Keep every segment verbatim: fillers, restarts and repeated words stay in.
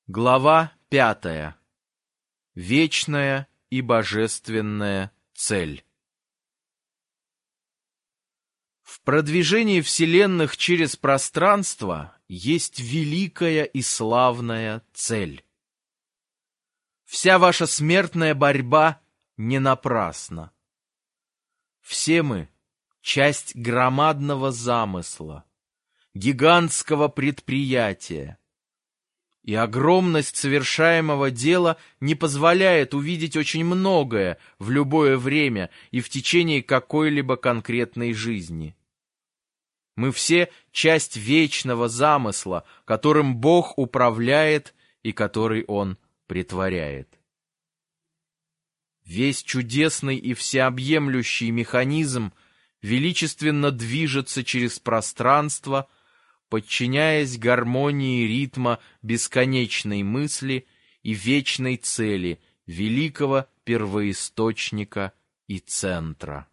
Глава пятая. Вечная и божественная цель. В продвижении вселенных через пространство есть великая и славная цель. Вся ваша смертная борьба не напрасна. Все мы — часть громадного замысла, гигантского предприятия. И огромность совершаемого дела не позволяет увидеть очень многое в любое время и в течение какой-либо конкретной жизни. Мы все часть вечного замысла, которым Бог управляет и который Он претворяет. Весь чудесный и всеобъемлющий механизм величественно движется через пространство, подчиняясь гармонии ритма бесконечной мысли и вечной цели великого первоисточника и центра.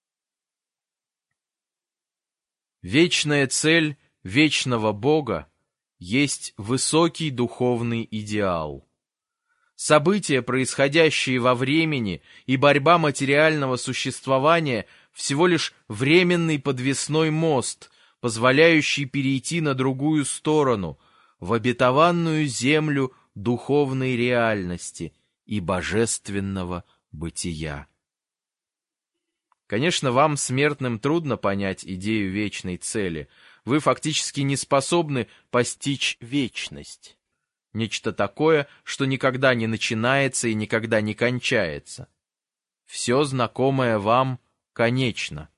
Вечная цель вечного Бога есть высокий духовный идеал. События, происходящие во времени, и борьба материального существования всего лишь временный подвесной мост, позволяющий перейти на другую сторону, в обетованную землю духовной реальности и божественного бытия. Конечно, вам, смертным, трудно понять идею вечной цели. Вы фактически не способны постичь вечность. Нечто такое, что никогда не начинается и никогда не кончается. Все знакомое вам конечно.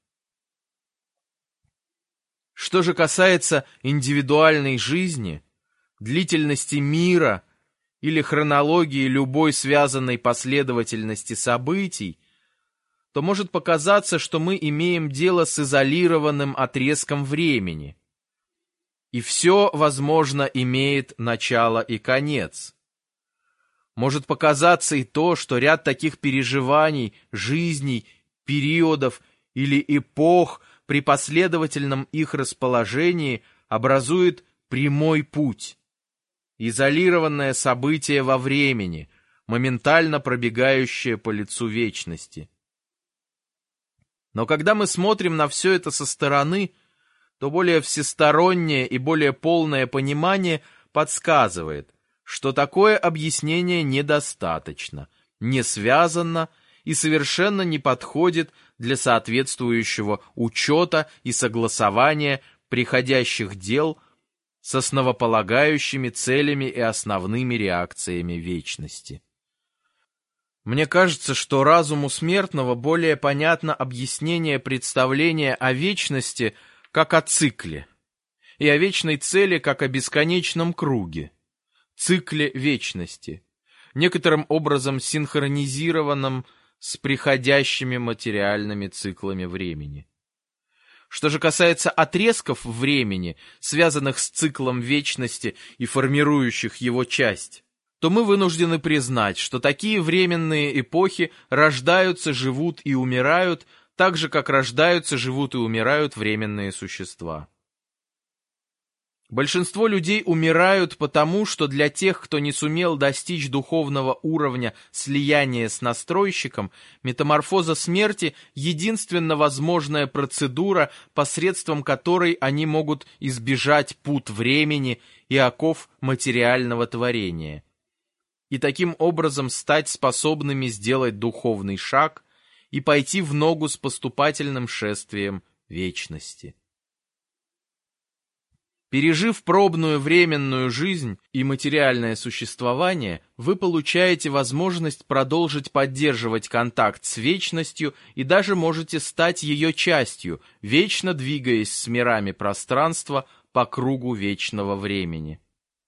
Что же касается индивидуальной жизни, длительности мира или хронологии любой связанной последовательности событий, то может показаться, что мы имеем дело с изолированным отрезком времени. И все, возможно, имеет начало и конец. Может показаться и то, что ряд таких переживаний, жизней, периодов или эпох при последовательном их расположении образует прямой путь. Изолированное событие во времени, моментально пробегающее по лицу вечности. Но когда мы смотрим на все это со стороны, то более всестороннее и более полное понимание подсказывает, что такое объяснение недостаточно, не связано и совершенно не подходит для соответствующего учета и согласования приходящих дел с основополагающими целями и основными реакциями вечности. Мне кажется, что разуму смертного более понятно объяснение представления о вечности как о цикле, и о вечной цели как о бесконечном круге, цикле вечности, некоторым образом синхронизированном с приходящими материальными циклами времени. Что же касается отрезков времени, связанных с циклом вечности и формирующих его часть, то мы вынуждены признать, что такие временные эпохи рождаются, живут и умирают, так же, как рождаются, живут и умирают временные существа. Большинство людей умирают потому, что для тех, кто не сумел достичь духовного уровня слияния с настройщиком, метаморфоза смерти — единственно возможная процедура, посредством которой они могут избежать пут времени и оков материального творения, и таким образом стать способными сделать духовный шаг и пойти в ногу с поступательным шествием вечности. Пережив пробную временную жизнь и материальное существование, вы получаете возможность продолжить поддерживать контакт с вечностью и даже можете стать ее частью, вечно двигаясь с мирами пространства по кругу вечного времени.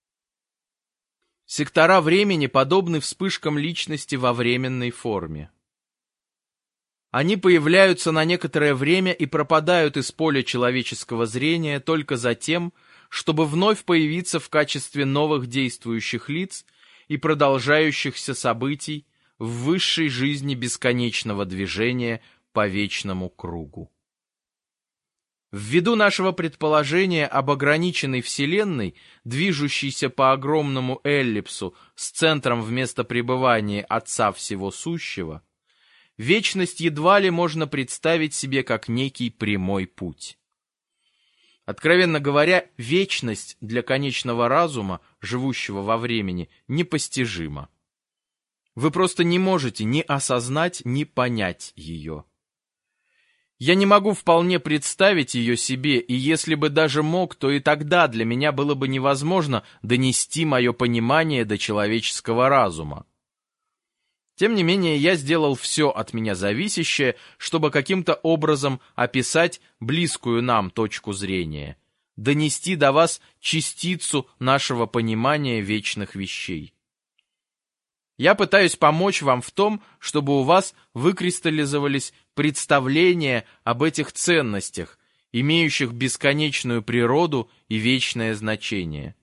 Сектора времени подобны вспышкам личности во временной форме. Они появляются на некоторое время и пропадают из поля человеческого зрения только за тем, чтобы вновь появиться в качестве новых действующих лиц и продолжающихся событий в высшей жизни бесконечного движения по вечному кругу. Ввиду нашего предположения об ограниченной Вселенной, движущейся по огромному эллипсу с центром вместо пребывания Отца Всего Сущего, вечность едва ли можно представить себе как некий прямой путь. Откровенно говоря, вечность для конечного разума, живущего во времени, непостижима. Вы просто не можете ни осознать, ни понять ее. Я не могу вполне представить ее себе, и если бы даже мог, то и тогда для меня было бы невозможно донести мое понимание до человеческого разума. Тем не менее, я сделал все от меня зависящее, чтобы каким-то образом описать близкую нам точку зрения, донести до вас частицу нашего понимания вечных вещей. Я пытаюсь помочь вам в том, чтобы у вас выкристаллизовались представления об этих ценностях, имеющих бесконечную природу и вечное значение.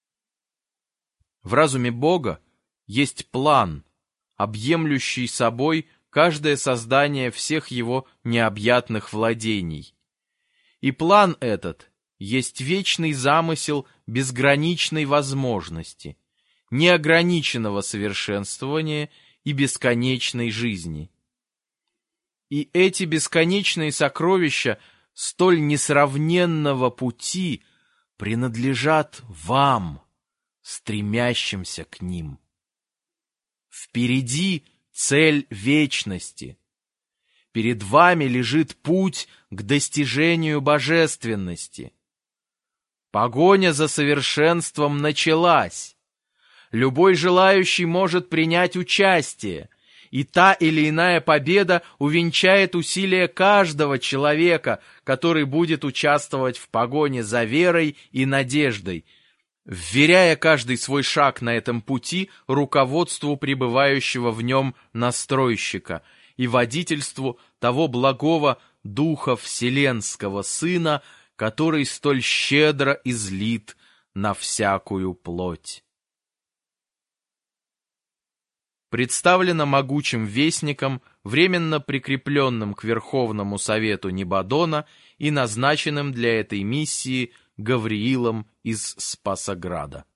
В разуме Бога есть план, объемлющий собой каждое создание всех его необъятных владений. И план этот есть вечный замысел безграничной возможности, неограниченного совершенствования и бесконечной жизни. И эти бесконечные сокровища столь несравненного пути принадлежат вам, стремящимся к ним. Впереди цель вечности. Перед вами лежит путь к достижению божественности. Погоня за совершенством началась. Любой желающий может принять участие, и та или иная победа увенчает усилия каждого человека, который будет участвовать в погоне за верой и надеждой, вверяя каждый свой шаг на этом пути руководству пребывающего в нем настройщика и водительству того благого Духа Вселенского Сына, который столь щедро излит на всякую плоть. Представлено могучим вестником, временно прикрепленным к Верховному Совету Небадона и назначенным для этой миссии Гавриилом из Спасограда.